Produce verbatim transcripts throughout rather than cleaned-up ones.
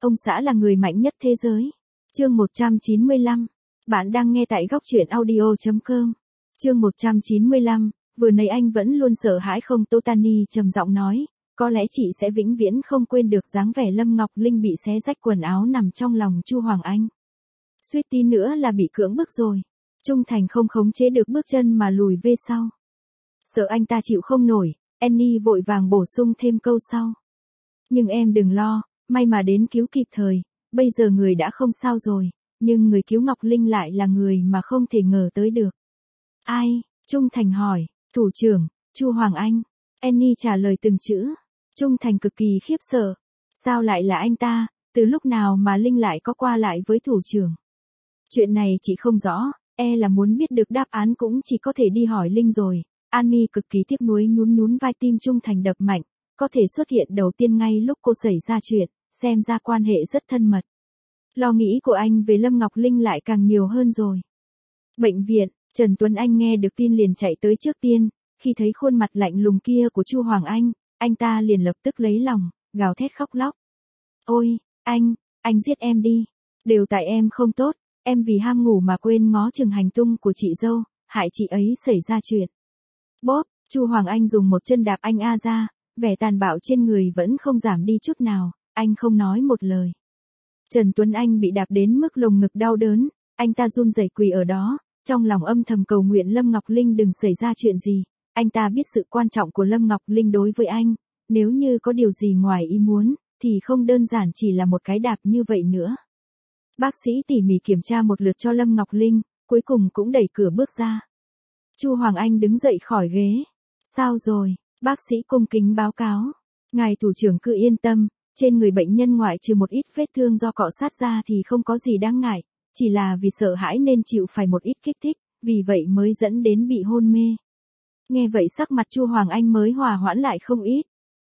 Ông xã là người mạnh nhất thế giới. Chương một trăm chín mươi lăm. Bạn đang nghe tại góc truyện audio chấm com. Chương một trăm chín mươi lăm. Vừa nãy anh vẫn luôn sợ hãi không? Totani trầm giọng nói, có lẽ chị sẽ vĩnh viễn không quên được dáng vẻ Lâm Ngọc Linh bị xé rách quần áo nằm trong lòng Chu Hoàng Anh. Suýt tí nữa là bị cưỡng bức rồi. Trung Thành không khống chế được bước chân mà lùi về sau. Sợ anh ta chịu không nổi, Annie vội vàng bổ sung thêm câu sau. Nhưng em đừng lo, may mà đến cứu kịp thời, bây giờ người đã không sao rồi, nhưng người cứu Ngọc Linh lại là người mà không thể ngờ tới được. Ai? Trung Thành hỏi. Thủ trưởng, Chu Hoàng Anh. Annie trả lời từng chữ. Trung Thành cực kỳ khiếp sợ. Sao lại là anh ta, từ lúc nào mà Linh lại có qua lại với thủ trưởng? Chuyện này chị không rõ, e là muốn biết được đáp án cũng chỉ có thể đi hỏi Linh rồi. Annie cực kỳ tiếc nuối nhún nhún vai, tim Trung Thành đập mạnh, có thể xuất hiện đầu tiên ngay lúc cô xảy ra chuyện, xem ra quan hệ rất thân mật. Lo nghĩ của anh về Lâm Ngọc Linh lại càng nhiều hơn rồi. Bệnh viện, Trần Tuấn Anh nghe được tin liền chạy tới trước tiên, khi thấy khuôn mặt lạnh lùng kia của Chu Hoàng Anh, anh ta liền lập tức lấy lòng, gào thét khóc lóc. Ôi, anh, anh giết em đi. Đều tại em không tốt, em vì ham ngủ mà quên ngó chừng hành tung của chị dâu, hại chị ấy xảy ra chuyện. Bóp, Chu Hoàng Anh dùng một chân đạp anh A ra, vẻ tàn bạo trên người vẫn không giảm đi chút nào, anh không nói một lời. Trần Tuấn Anh bị đạp đến mức lồng ngực đau đớn, anh ta run rẩy quỳ ở đó, trong lòng âm thầm cầu nguyện Lâm Ngọc Linh đừng xảy ra chuyện gì. Anh ta biết sự quan trọng của Lâm Ngọc Linh đối với anh, nếu như có điều gì ngoài ý muốn, thì không đơn giản chỉ là một cái đạp như vậy nữa. Bác sĩ tỉ mỉ kiểm tra một lượt cho Lâm Ngọc Linh, cuối cùng cũng đẩy cửa bước ra. Chu Hoàng Anh đứng dậy khỏi ghế. Sao rồi? Bác sĩ cung kính báo cáo. Ngài thủ trưởng cứ yên tâm, trên người bệnh nhân ngoại trừ một ít vết thương do cọ sát ra thì không có gì đáng ngại, chỉ là vì sợ hãi nên chịu phải một ít kích thích, vì vậy mới dẫn đến bị hôn mê. Nghe vậy sắc mặt Chu Hoàng Anh mới hòa hoãn lại không ít.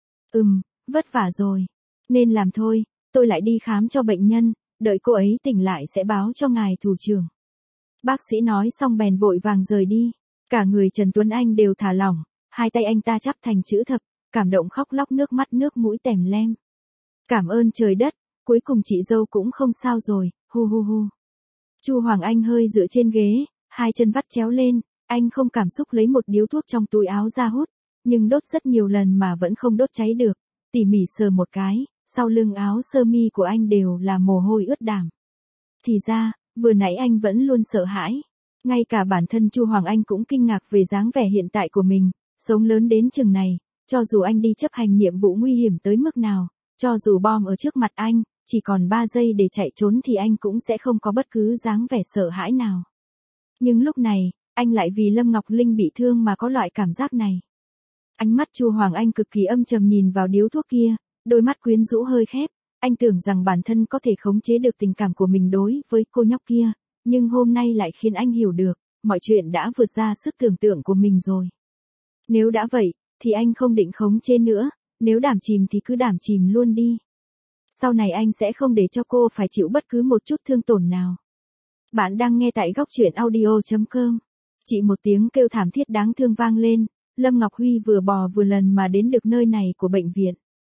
Ừm, vất vả rồi. Nên làm thôi, tôi lại đi khám cho bệnh nhân, đợi cô ấy tỉnh lại sẽ báo cho ngài thủ trưởng. Bác sĩ nói xong bèn vội vàng rời đi. Cả người Trần Tuấn Anh đều thả lỏng, hai tay anh ta chắp thành chữ thập, cảm động khóc lóc nước mắt nước mũi tèm lem. Cảm ơn trời đất, cuối cùng chị dâu cũng không sao rồi, hu hu hu. Chu Hoàng Anh hơi dựa trên ghế, hai chân vắt chéo lên, anh không cảm xúc lấy một điếu thuốc trong túi áo ra hút, nhưng đốt rất nhiều lần mà vẫn không đốt cháy được, tỉ mỉ sờ một cái, sau lưng áo sơ mi của anh đều là mồ hôi ướt đàm. Thì ra, vừa nãy anh vẫn luôn sợ hãi. Ngay cả bản thân Chu Hoàng Anh cũng kinh ngạc về dáng vẻ hiện tại của mình, sống lớn đến chừng này, cho dù anh đi chấp hành nhiệm vụ nguy hiểm tới mức nào, cho dù bom ở trước mặt anh, chỉ còn ba giây để chạy trốn thì anh cũng sẽ không có bất cứ dáng vẻ sợ hãi nào. Nhưng lúc này, anh lại vì Lâm Ngọc Linh bị thương mà có loại cảm giác này. Ánh mắt Chu Hoàng Anh cực kỳ âm trầm nhìn vào điếu thuốc kia, đôi mắt quyến rũ hơi khép, anh tưởng rằng bản thân có thể khống chế được tình cảm của mình đối với cô nhóc kia, nhưng hôm nay lại khiến anh hiểu được, mọi chuyện đã vượt ra sức tưởng tượng của mình rồi. Nếu đã vậy, thì anh không định khống chế nữa, nếu đảm chìm thì cứ đảm chìm luôn đi. Sau này anh sẽ không để cho cô phải chịu bất cứ một chút thương tổn nào. Bạn đang nghe tại góc truyện audio chấm com. Chỉ một tiếng kêu thảm thiết đáng thương vang lên, Lâm Ngọc Huy vừa bò vừa lần mà đến được nơi này của bệnh viện.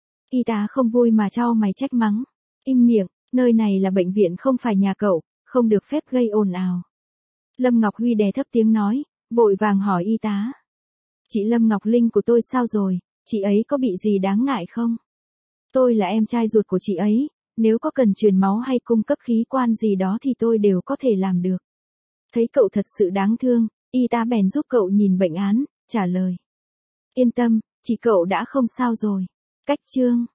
Y tá không vui mà chau mày trách mắng. Im miệng, nơi này là bệnh viện không phải nhà cậu, không được phép gây ồn ào. Lâm Ngọc Huy đè thấp tiếng nói, vội vàng hỏi y tá. Chị Lâm Ngọc Linh của tôi sao rồi, chị ấy có bị gì đáng ngại không? Tôi là em trai ruột của chị ấy, nếu có cần truyền máu hay cung cấp khí quan gì đó thì tôi đều có thể làm được. Thấy cậu thật sự đáng thương, y tá bèn giúp cậu nhìn bệnh án, trả lời. Yên tâm, chị cậu đã không sao rồi. Cách chương.